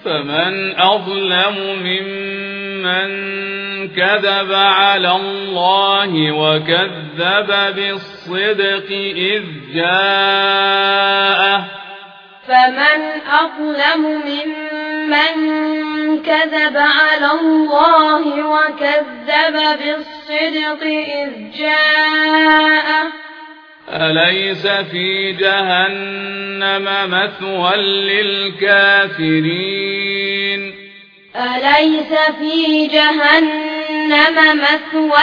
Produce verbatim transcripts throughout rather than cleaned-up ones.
فمن أظلم ممن كذب على الله وكذب بالصدق إذ جاءه فمن أظلم ممن كذب على الله وكذب بالصدق إذ جاءه أليس في جهنم مثوى للكافرين أليس في جهنم مثوى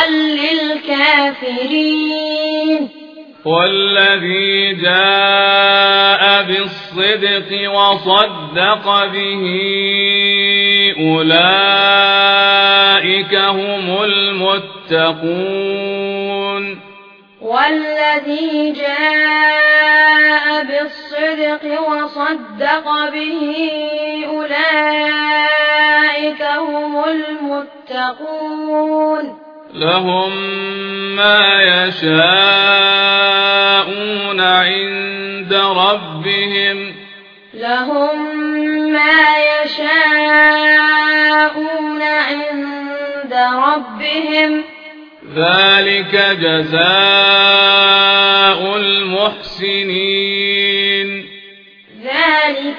للكافرين والذي جاء بالصدق وصدق به أولئك هم المتقون والذي جاء بالصدق وصدق به أولئك هم المتقون لهم ما يشاءون عند ربهم لهم ما يشاءون عند ربهم ذلك جزاء المحسنين ذلك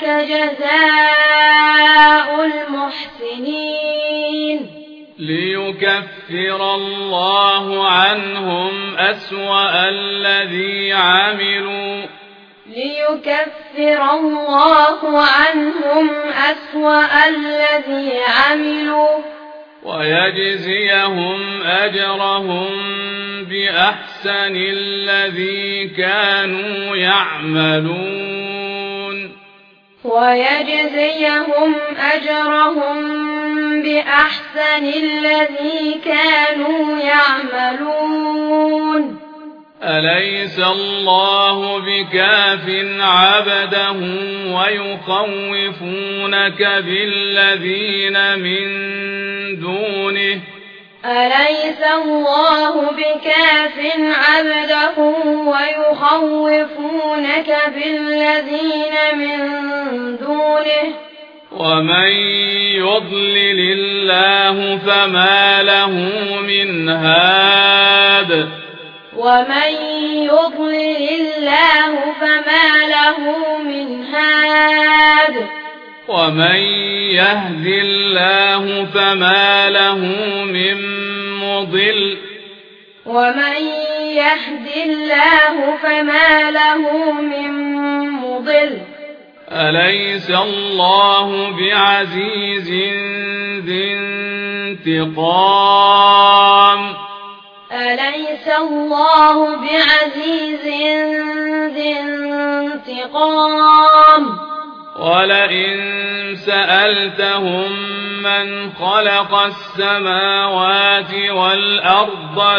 جزاء المحسنين ليكفر الله عنهم أسوأ الذي عملوا ليكفر الله عنهم أسوأ الذي عملوا ويجزيهم أجرهم بأحسن الذي كانوا يعملون ويجزيهم أجرهم بأحسن الذي كانوا يعملون أليس الله بكاف عبده ويخوفونك بالذين من دونه أليس الله بكاف عبده ويخوفونك بالذين من دونه ومن يضلل الله فما له من هاد ومن يضلل الله فما له من هاد ومن يهد الله فما له من مضل ومن يهد الله فما له من مضل أليس الله بعزيز ذي انتقام أليس الله بعزيز ذي انتقام ولئن سألتهم من خلق السماوات والأرض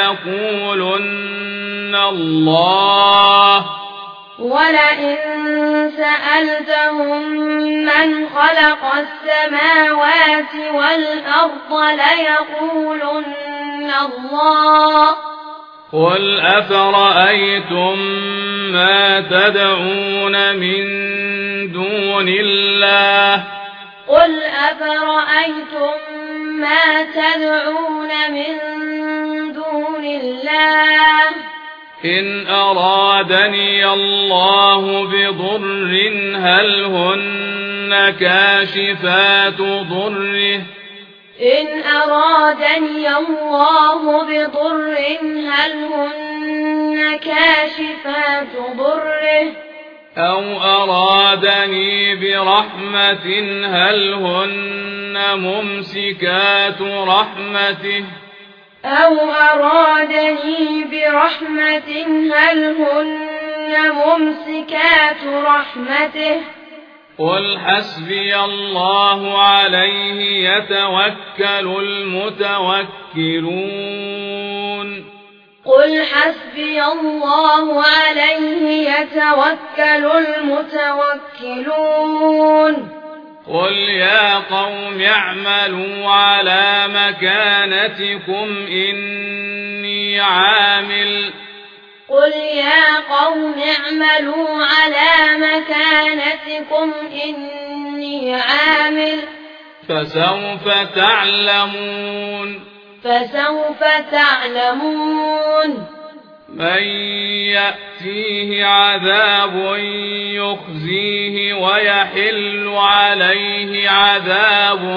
ليقولن الله ولئن سألتهم من خلق السماوات والأرض ليقولن الله قل أفرأيتم ما تدعون من دون الله قل أفرأيتم ما تدعون من دون الله إن أرادني الله بضر هل هن كاشفات ضره إن أرادني الله بضر هل هن كاشفات ضره أو أرادني برحمة هل هن ممسكات رحمته أو أرادني برحمة هل هن ممسكات رحمته قل حسبي الله عليه يتوكل المتوكلون قل حسبي الله عليه يتوكل المتوكلون قل يا قوم اعملوا على مكانتكم إني عامل قل يا قوم اعملوا على مكانتكم إني عامل عامل فسوف تعلمون فسوف تعلمون من يأتيه عذاب يخزيه ويحل عليه عذاب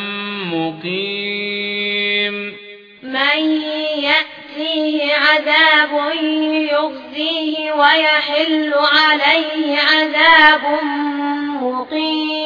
مقيم من يأتيه عذاب يخزيه ويحل عليه عذاب مقيم